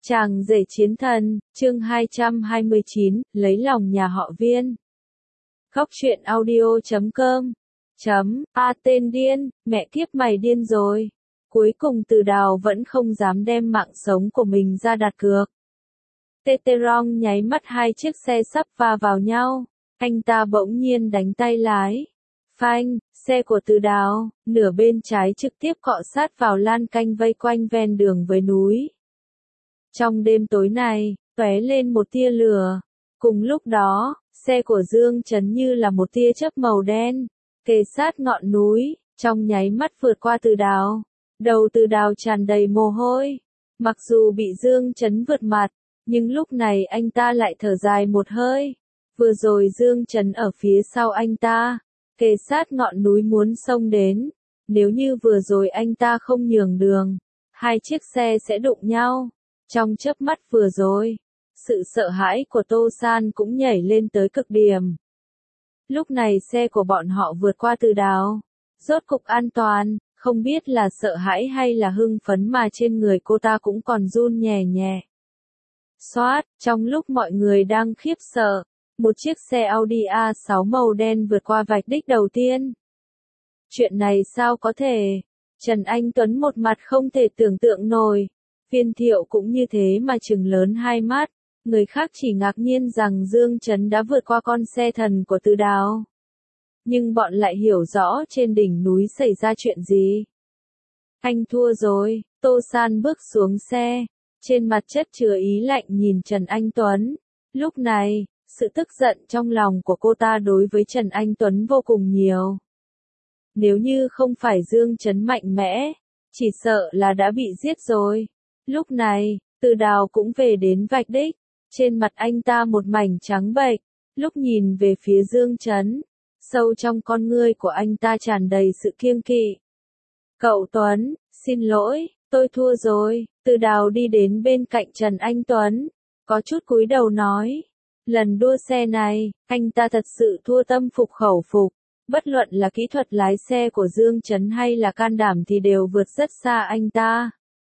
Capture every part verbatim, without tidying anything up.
Chàng rể chiến thần, chương hai trăm hai mươi chín, lấy lòng nhà họ Viên. Khóc chuyện audio chấm com. Chấm, a tên điên, mẹ kiếp mày điên rồi. Cuối cùng Từ Đào vẫn không dám đem mạng sống của mình ra đặt cược. Teterong nháy mắt hai chiếc xe sắp va vào nhau. Anh ta bỗng nhiên đánh tay lái. Phanh, xe của Từ Đào, nửa bên trái trực tiếp cọ sát vào lan canh vây quanh ven đường với núi. Trong đêm tối này, tóe lên một tia lửa. Cùng lúc đó, xe của Dương Chấn như là một tia chớp màu đen, kề sát ngọn núi, trong nháy mắt vượt qua Từ Đào. Đầu Từ Đào tràn đầy mồ hôi. Mặc dù bị Dương Chấn vượt mặt, nhưng lúc này anh ta lại thở dài một hơi. Vừa rồi Dương Chấn ở phía sau anh ta, kề sát ngọn núi muốn xông đến. Nếu như vừa rồi anh ta không nhường đường, hai chiếc xe sẽ đụng nhau. Trong chớp mắt vừa rồi, sự sợ hãi của Tô San cũng nhảy lên tới cực điểm. Lúc này xe của bọn họ vượt qua Từ Đào, rốt cục an toàn, không biết là sợ hãi hay là hưng phấn mà trên người cô ta cũng còn run nhẹ nhẹ. Xoát, trong lúc mọi người đang khiếp sợ, một chiếc xe Audi a sáu màu đen vượt qua vạch đích đầu tiên. Chuyện này sao có thể? Trần Anh Tuấn một mặt không thể tưởng tượng nổi. Viên Thiệu cũng như thế mà trừng lớn hai mắt, người khác chỉ ngạc nhiên rằng Dương Chấn đã vượt qua con xe thần của Từ Đào. Nhưng bọn lại hiểu rõ trên đỉnh núi xảy ra chuyện gì. Anh thua rồi, Tô San bước xuống xe, trên mặt chất chứa ý lạnh nhìn Trần Anh Tuấn. Lúc này, sự tức giận trong lòng của cô ta đối với Trần Anh Tuấn vô cùng nhiều. Nếu như không phải Dương Chấn mạnh mẽ, chỉ sợ là đã bị giết rồi. Lúc này, Từ Đào cũng về đến vạch đích, trên mặt anh ta một mảnh trắng bệch, lúc nhìn về phía Dương Chấn, sâu trong con ngươi của anh ta tràn đầy sự kiêng kỵ. Cậu Tuấn, xin lỗi, tôi thua rồi. Từ Đào đi đến bên cạnh Trần Anh Tuấn, có chút cúi đầu nói, lần đua xe này, anh ta thật sự thua tâm phục khẩu phục, bất luận là kỹ thuật lái xe của Dương Chấn hay là can đảm thì đều vượt rất xa anh ta.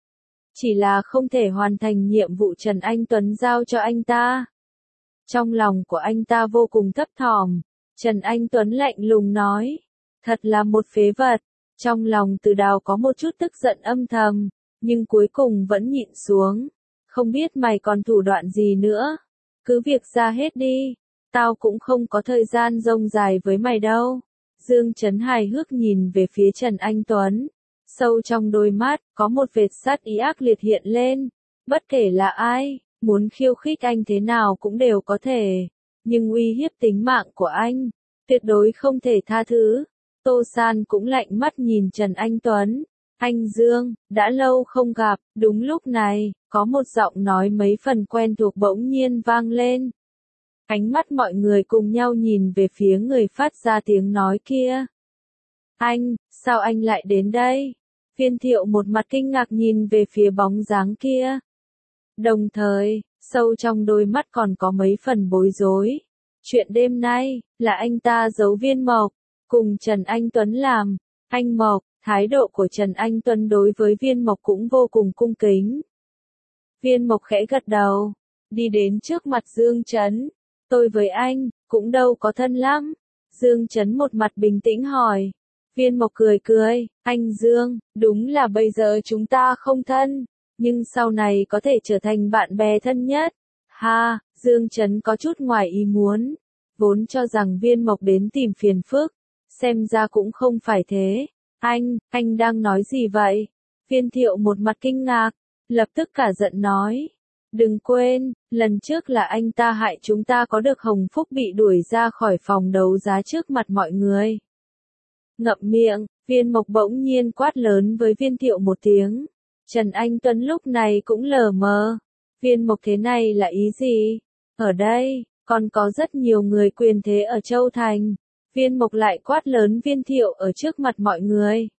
Chỉ là không thể hoàn thành nhiệm vụ Trần Anh Tuấn giao cho anh ta. Trong lòng của anh ta vô cùng thấp thỏm, Trần Anh Tuấn lạnh lùng nói, thật là một phế vật. Trong lòng Từ Đào có một chút tức giận âm thầm, nhưng cuối cùng vẫn nhịn xuống. Không biết mày còn thủ đoạn gì nữa, cứ việc ra hết đi, tao cũng không có thời gian rông dài với mày đâu. Dương Chấn hài hước nhìn về phía Trần Anh Tuấn. Sâu trong đôi mắt, có một vệt sát ý ác liệt hiện lên. Bất kể là ai, muốn khiêu khích anh thế nào cũng đều có thể. Nhưng uy hiếp tính mạng của anh, tuyệt đối không thể tha thứ. Tô San cũng lạnh mắt nhìn Trần Anh Tuấn. Anh Dương, đã lâu không gặp. Đúng lúc này, có một giọng nói mấy phần quen thuộc bỗng nhiên vang lên. Ánh mắt mọi người cùng nhau nhìn về phía người phát ra tiếng nói kia. Anh, sao anh lại đến đây? Viên Thiệu một mặt kinh ngạc nhìn về phía bóng dáng kia. Đồng thời, sâu trong đôi mắt còn có mấy phần bối rối. Chuyện đêm nay, là anh ta giấu Viên Mộc, cùng Trần Anh Tuấn làm. Anh Mộc, thái độ của Trần Anh Tuấn đối với Viên Mộc cũng vô cùng cung kính. Viên Mộc khẽ gật đầu, đi đến trước mặt Dương Chấn. Tôi với anh, cũng đâu có thân lắm. Dương Chấn một mặt bình tĩnh hỏi. Viên Mộc cười cười, anh Dương, đúng là bây giờ chúng ta không thân, nhưng sau này có thể trở thành bạn bè thân nhất. Ha, Dương Chấn có chút ngoài ý muốn, vốn cho rằng Viên Mộc đến tìm phiền phức, xem ra cũng không phải thế. Anh, anh đang nói gì vậy? Viên Thiệu một mặt kinh ngạc, lập tức cả giận nói. Đừng quên, lần trước là anh ta hại chúng ta có được Hồng Phúc bị đuổi ra khỏi phòng đấu giá trước mặt mọi người. Ngậm miệng, Viên Mộc bỗng nhiên quát lớn với Viên Thiệu một tiếng. Trần Anh Tuấn lúc này cũng lờ mờ. Viên Mộc thế này là ý gì? Ở đây, còn có rất nhiều người quyền thế ở Châu Thành. Viên Mộc lại quát lớn Viên Thiệu ở trước mặt mọi người.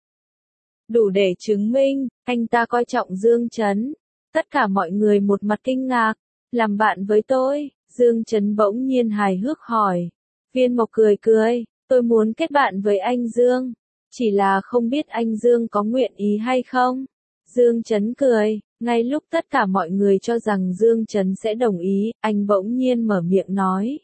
Đủ để chứng minh, anh ta coi trọng Dương Chấn. Tất cả mọi người một mặt kinh ngạc. Làm bạn với tôi, Dương Chấn bỗng nhiên hài hước hỏi. Viên Mộc cười cười. Tôi muốn kết bạn với anh Dương, chỉ là không biết anh Dương có nguyện ý hay không. Dương Chấn cười, ngay lúc tất cả mọi người cho rằng Dương Chấn sẽ đồng ý, anh bỗng nhiên mở miệng nói.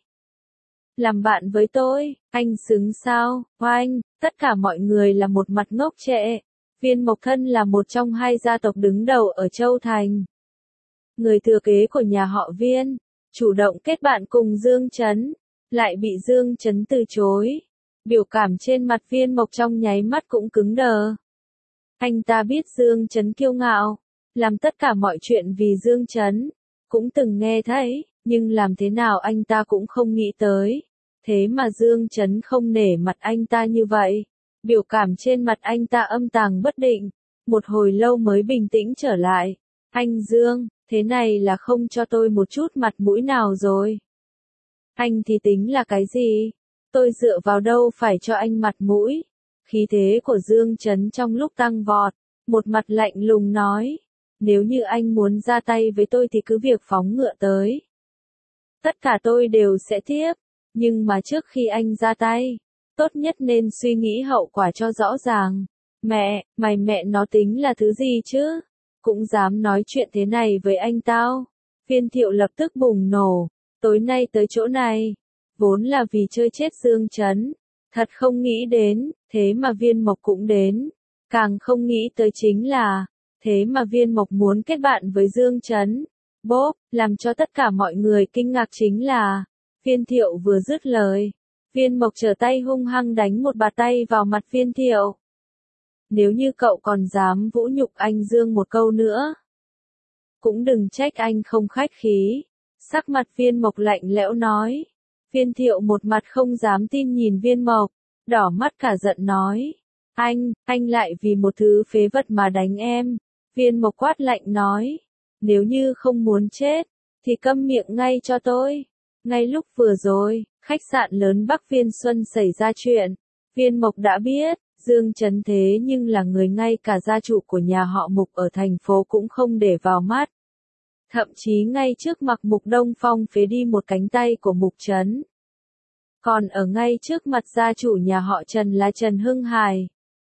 Làm bạn với tôi, anh xứng sao, oanh, tất cả mọi người là một mặt ngốc trệ. Viên Mộc Thân là một trong hai gia tộc đứng đầu ở Châu Thành. Người thừa kế của nhà họ Viên, chủ động kết bạn cùng Dương Chấn, lại bị Dương Chấn từ chối. Biểu cảm trên mặt Viên Mộc trong nháy mắt cũng cứng đờ. Anh ta biết Dương Chấn kiêu ngạo, làm tất cả mọi chuyện vì Dương Chấn, cũng từng nghe thấy, nhưng làm thế nào anh ta cũng không nghĩ tới. Thế mà Dương Chấn không nể mặt anh ta như vậy. Biểu cảm trên mặt anh ta âm tàng bất định, một hồi lâu mới bình tĩnh trở lại. Anh Dương, thế này là không cho tôi một chút mặt mũi nào rồi. Anh thì tính là cái gì? Tôi dựa vào đâu phải cho anh mặt mũi? Khí thế của Dương Chấn trong lúc tăng vọt, một mặt lạnh lùng nói. Nếu như anh muốn ra tay với tôi thì cứ việc phóng ngựa tới. Tất cả tôi đều sẽ tiếp, nhưng mà trước khi anh ra tay, tốt nhất nên suy nghĩ hậu quả cho rõ ràng. Mẹ, mày mẹ nó tính là thứ gì chứ? Cũng dám nói chuyện thế này với anh tao. Viên Thiệu lập tức bùng nổ. Tối nay tới chỗ này, vốn là vì chơi chết Dương Chấn. Thật không nghĩ đến, thế mà Viên Mộc cũng đến. Càng không nghĩ tới chính là, thế mà Viên Mộc muốn kết bạn với Dương Chấn. Bốp, làm cho tất cả mọi người kinh ngạc chính là, Viên Thiệu vừa dứt lời. Viên Mộc trở tay hung hăng đánh một bạt tay vào mặt Viên Thiệu. Nếu như cậu còn dám vũ nhục anh Dương một câu nữa, cũng đừng trách anh không khách khí. Sắc mặt Viên Mộc lạnh lẽo nói. Viên Thiệu một mặt không dám tin nhìn Viên Mộc, đỏ mắt cả giận nói. Anh, anh lại vì một thứ phế vật mà đánh em. Viên Mộc quát lạnh nói. Nếu như không muốn chết, thì câm miệng ngay cho tôi. Ngay lúc vừa rồi, khách sạn lớn Bắc Viên Xuân xảy ra chuyện. Viên Mộc đã biết, Dương Chấn thế nhưng là người ngay cả gia chủ của nhà họ Mục ở thành phố cũng không để vào mắt. Thậm chí ngay trước mặt Mục Đông Phong phế đi một cánh tay của Mục Trấn. Còn ở ngay trước mặt gia chủ nhà họ Trần là Trần Hưng Hải.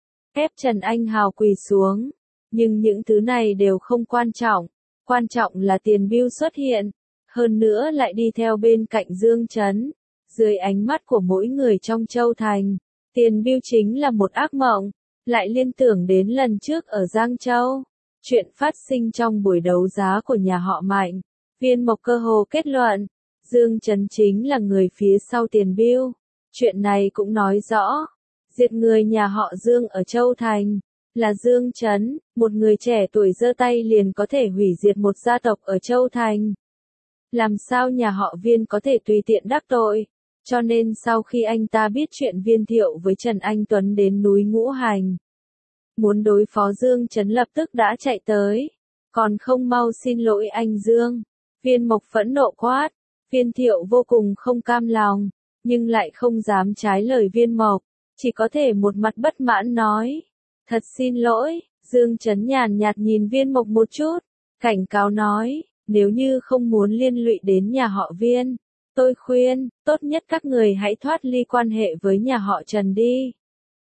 Ép Trần Anh Hào quỳ xuống. Nhưng những thứ này đều không quan trọng. Quan trọng là tiền bưu xuất hiện. Hơn nữa lại đi theo bên cạnh Dương Chấn. Dưới ánh mắt của mỗi người trong Châu Thành, tiền bưu chính là một ác mộng. Lại liên tưởng đến lần trước ở Giang Châu. Chuyện phát sinh trong buổi đấu giá của nhà họ Mạnh. Viên Mộc cơ hồ kết luận. Dương Chấn chính là người phía sau tiền bưu. Chuyện này cũng nói rõ. Diệt người nhà họ Dương ở Châu Thành. Là Dương Chấn, một người trẻ tuổi giơ tay liền có thể hủy diệt một gia tộc ở Châu Thành. Làm sao nhà họ Viên có thể tùy tiện đắc tội? Cho nên sau khi anh ta biết chuyện Viên Thiệu với Trần Anh Tuấn đến núi Ngũ Hành, muốn đối phó Dương Chấn lập tức đã chạy tới. Còn không mau xin lỗi anh Dương. Viên Mộc phẫn nộ quát. Viên Thiệu vô cùng không cam lòng, nhưng lại không dám trái lời Viên Mộc, chỉ có thể một mặt bất mãn nói. Thật xin lỗi. Dương Chấn nhàn nhạt nhìn Viên Mộc một chút, cảnh cáo nói, nếu như không muốn liên lụy đến nhà họ Viên, tôi khuyên, tốt nhất các người hãy thoát ly quan hệ với nhà họ Trần đi.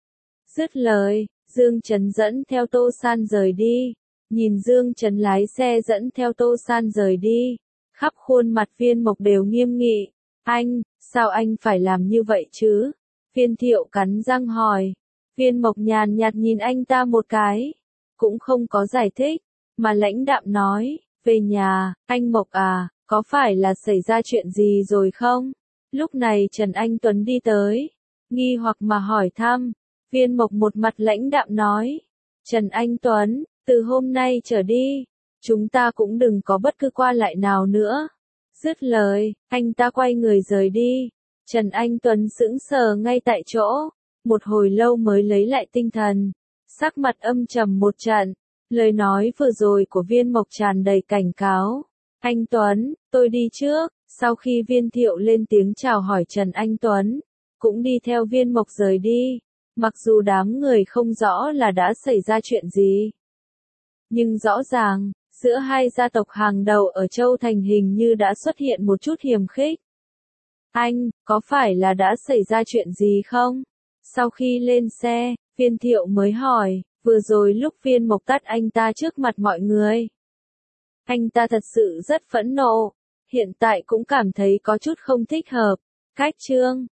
Dứt lời, Dương Chấn dẫn theo Tô San rời đi. Nhìn Dương Chấn lái xe dẫn theo Tô San rời đi, khắp khuôn mặt Viên Mộc đều nghiêm nghị. Anh, sao anh phải làm như vậy chứ? Viên Thiệu cắn răng hỏi. Viên Mộc nhàn nhạt nhìn anh ta một cái, cũng không có giải thích, mà lãnh đạm nói, về nhà, anh Mộc à, có phải là xảy ra chuyện gì rồi không? Lúc này Trần Anh Tuấn đi tới, nghi hoặc mà hỏi thăm. Viên Mộc một mặt lãnh đạm nói, Trần Anh Tuấn, từ hôm nay trở đi, chúng ta cũng đừng có bất cứ qua lại nào nữa. Dứt lời, anh ta quay người rời đi. Trần Anh Tuấn sững sờ ngay tại chỗ, một hồi lâu mới lấy lại tinh thần, sắc mặt âm trầm một trận. Lời nói vừa rồi của Viên Mộc tràn đầy cảnh cáo. Anh Tuấn, tôi đi trước. Sau khi Viên Thiệu lên tiếng chào hỏi Trần Anh Tuấn, cũng đi theo Viên Mộc rời đi. Mặc dù đám người không rõ là đã xảy ra chuyện gì, nhưng rõ ràng, giữa hai gia tộc hàng đầu ở Châu Thành hình như đã xuất hiện một chút hiềm khích. Anh, có phải là đã xảy ra chuyện gì không? Sau khi lên xe, Viên Thiệu mới hỏi, Vừa rồi lúc Viên Mộc tát anh ta trước mặt mọi người. Anh ta thật sự rất phẫn nộ, hiện tại cũng cảm thấy có chút không thích hợp. Cách chương